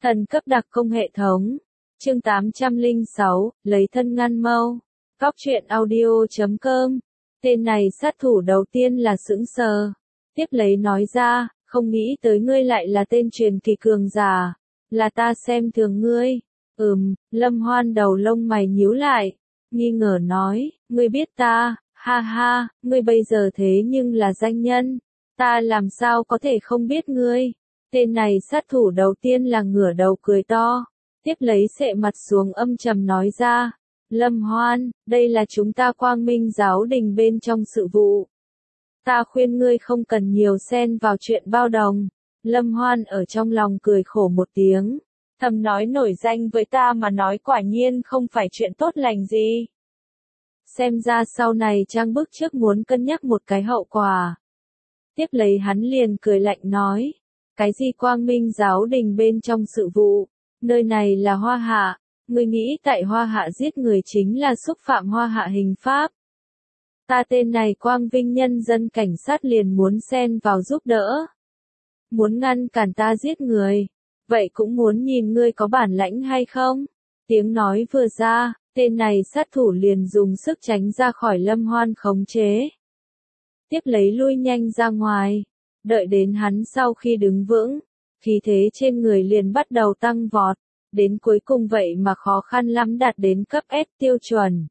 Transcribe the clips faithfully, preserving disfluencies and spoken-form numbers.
Thần cấp đặc công hệ thống. Chương tám trăm lẻ sáu, lấy thân ngăn mâu. Góc truyện audio chấm com. Tên này sát thủ đầu tiên là sững sờ. Tiếp lấy nói ra, không nghĩ tới ngươi lại là tên truyền kỳ cường giả. Là ta xem thường ngươi. Ừm, Lâm Hoan đầu lông mày nhíu lại. Nghi ngờ nói, ngươi biết ta, ha ha, ngươi bây giờ thế nhưng là danh nhân. Ta làm sao có thể không biết ngươi. Tên này sát thủ đầu tiên là ngửa đầu cười to, tiếp lấy xệ mặt xuống âm trầm nói ra, Lâm Hoan, đây là chúng ta Quang Minh giáo đình bên trong sự vụ. Ta khuyên ngươi không cần nhiều xen vào chuyện bao đồng. Lâm Hoan ở trong lòng cười khổ một tiếng, thầm nói nổi danh với ta mà nói quả nhiên không phải chuyện tốt lành gì. Xem ra sau này trang bước trước muốn cân nhắc một cái hậu quả. Tiếp lấy hắn liền cười lạnh nói, cái gì Quang Minh giáo đình bên trong sự vụ, nơi này là Hoa Hạ, ngươi nghĩ tại Hoa Hạ giết người chính là xúc phạm Hoa Hạ hình pháp. Ta tên này Quang Vinh nhân dân cảnh sát liền muốn xen vào giúp đỡ. Muốn ngăn cản ta giết người, vậy cũng muốn nhìn ngươi có bản lãnh hay không. Tiếng nói vừa ra, tên này sát thủ liền dùng sức tránh ra khỏi Lâm Hoan khống chế. Tiếp lấy lui nhanh ra ngoài. Đợi đến hắn sau khi đứng vững, khí thế trên người liền bắt đầu tăng vọt, đến cuối cùng vậy mà khó khăn lắm đạt đến cấp S tiêu chuẩn.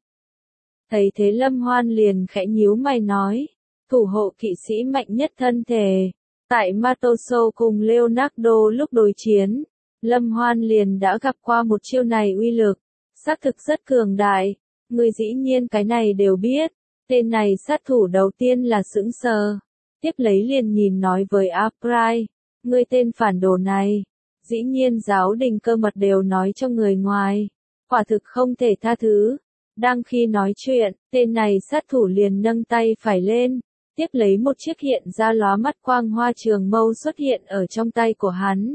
Thấy thế Lâm Hoan liền khẽ nhíu mày nói, thủ hộ kỵ sĩ mạnh nhất thân thể. Tại Matoso cùng Leonardo lúc đối chiến, Lâm Hoan liền đã gặp qua một chiêu này uy lực, xác thực rất cường đại, người dĩ nhiên cái này đều biết, tên này sát thủ đầu tiên là sững sờ. Tiếp lấy liền nhìn nói với Aprai, ngươi tên phản đồ này, dĩ nhiên giáo đình cơ mật đều nói cho người ngoài, quả thực không thể tha thứ. Đang khi nói chuyện, tên này sát thủ liền nâng tay phải lên, tiếp lấy một chiếc hiện ra lóa mắt quang hoa trường mâu xuất hiện ở trong tay của hắn.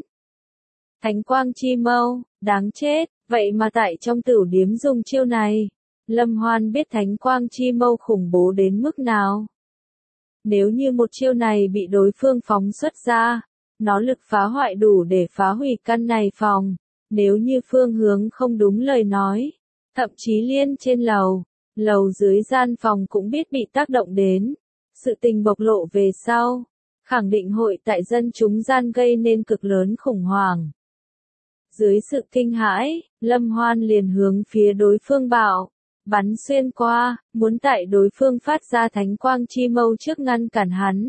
Thánh quang chi mâu, đáng chết, vậy mà tại trong tửu điếm dùng chiêu này. Lâm Hoan biết thánh quang chi mâu khủng bố đến mức nào. Nếu như một chiêu này bị đối phương phóng xuất ra, nó lực phá hoại đủ để phá hủy căn này phòng. Nếu như phương hướng không đúng lời nói, thậm chí liên trên lầu, lầu dưới gian phòng cũng biết bị tác động đến. Sự tình bộc lộ về sau, khẳng định hội tại dân chúng gian gây nên cực lớn khủng hoảng. Dưới sự kinh hãi, Lâm Hoan liền hướng phía đối phương bảo. Bắn xuyên qua, muốn tại đối phương phát ra thánh quang chi mâu trước ngăn cản hắn.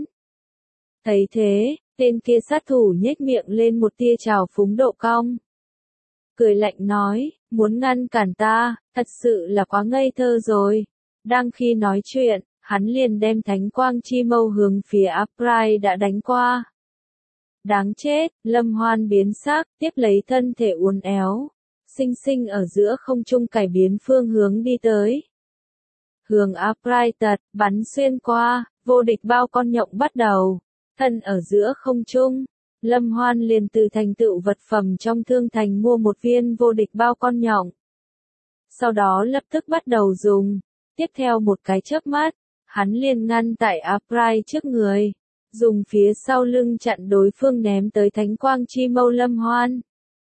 Thấy thế, tên kia sát thủ nhếch miệng lên một tia trào phúng độ cong. Cười lạnh nói, muốn ngăn cản ta, thật sự là quá ngây thơ rồi. Đang khi nói chuyện, hắn liền đem thánh quang chi mâu hướng phía Aprai đã đánh qua. Đáng chết, Lâm Hoan biến sắc, tiếp lấy thân thể uốn éo. Sinh sinh ở giữa không trung cải biến phương hướng đi tới. Hướng Aprai tật, bắn xuyên qua, vô địch bao con nhộng bắt đầu. Thân ở giữa không trung, Lâm Hoan liền từ thành tựu vật phẩm trong thương thành mua một viên vô địch bao con nhộng. Sau đó lập tức bắt đầu dùng. Tiếp theo một cái chớp mắt, hắn liền ngăn tại Aprai trước người. Dùng phía sau lưng chặn đối phương ném tới thánh quang chi mâu Lâm Hoan.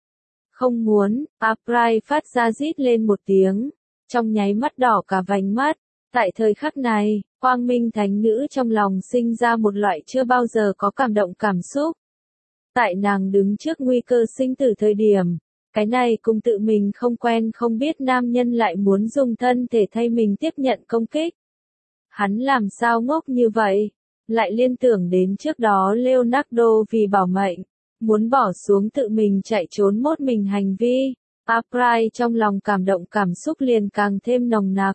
Không muốn, Aprai phát ra rít lên một tiếng, trong nháy mắt đỏ cả vành mắt. Tại thời khắc này, Quang Minh thánh nữ trong lòng sinh ra một loại chưa bao giờ có cảm động cảm xúc. Tại nàng đứng trước nguy cơ sinh tử thời điểm, cái này cùng tự mình không quen không biết nam nhân lại muốn dùng thân thể thay mình tiếp nhận công kích. Hắn làm sao ngốc như vậy, lại liên tưởng đến trước đó Leonardo vì bảo mệnh. Muốn bỏ xuống tự mình chạy trốn một mình hành vi, Aprai trong lòng cảm động cảm xúc liền càng thêm nồng nặc.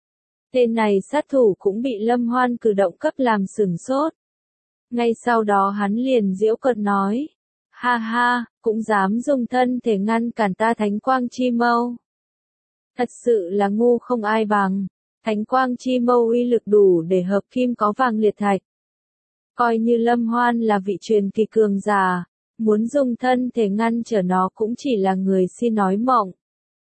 Tên này sát thủ cũng bị Lâm Hoan cử động cấp làm sửng sốt. Ngay sau đó hắn liền giễu cợt nói, ha ha, cũng dám dùng thân thể ngăn cản ta thánh quang chi mâu. Thật sự là ngu không ai bằng, thánh quang chi mâu uy lực đủ để hợp kim có vàng liệt thạch. Coi như Lâm Hoan là vị truyền kỳ cường giả. Muốn dùng thân thể ngăn trở nó cũng chỉ là người si nói mộng.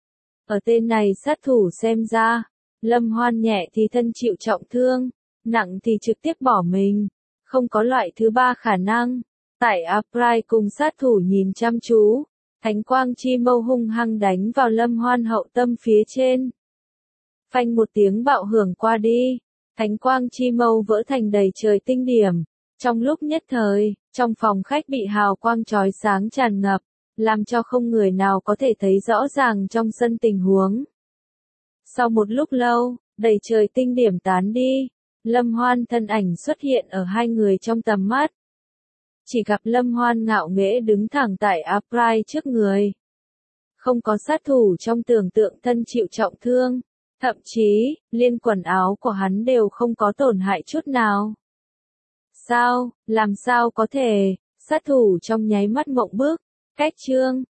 Ở tên này sát thủ xem ra, Lâm Hoan nhẹ thì thân chịu trọng thương, nặng thì trực tiếp bỏ mình, không có loại thứ ba khả năng. Tại Aprai cùng sát thủ nhìn chăm chú, thánh quang chi mâu hung hăng đánh vào Lâm Hoan hậu tâm phía trên. Phanh một tiếng bạo hưởng qua đi, thánh quang chi mâu vỡ thành đầy trời tinh điểm. Trong lúc nhất thời, trong phòng khách bị hào quang chói sáng tràn ngập, làm cho không người nào có thể thấy rõ ràng trong sân tình huống. Sau một lúc lâu, đầy trời tinh điểm tán đi, Lâm Hoan thân ảnh xuất hiện ở hai người trong tầm mắt. Chỉ gặp Lâm Hoan ngạo nghễ đứng thẳng tại upright trước người. Không có sát thủ trong tưởng tượng thân chịu trọng thương, thậm chí, liên quần áo của hắn đều không có tổn hại chút nào. Sao, làm sao có thể, sát thủ trong nháy mắt mộng bức, cách trương,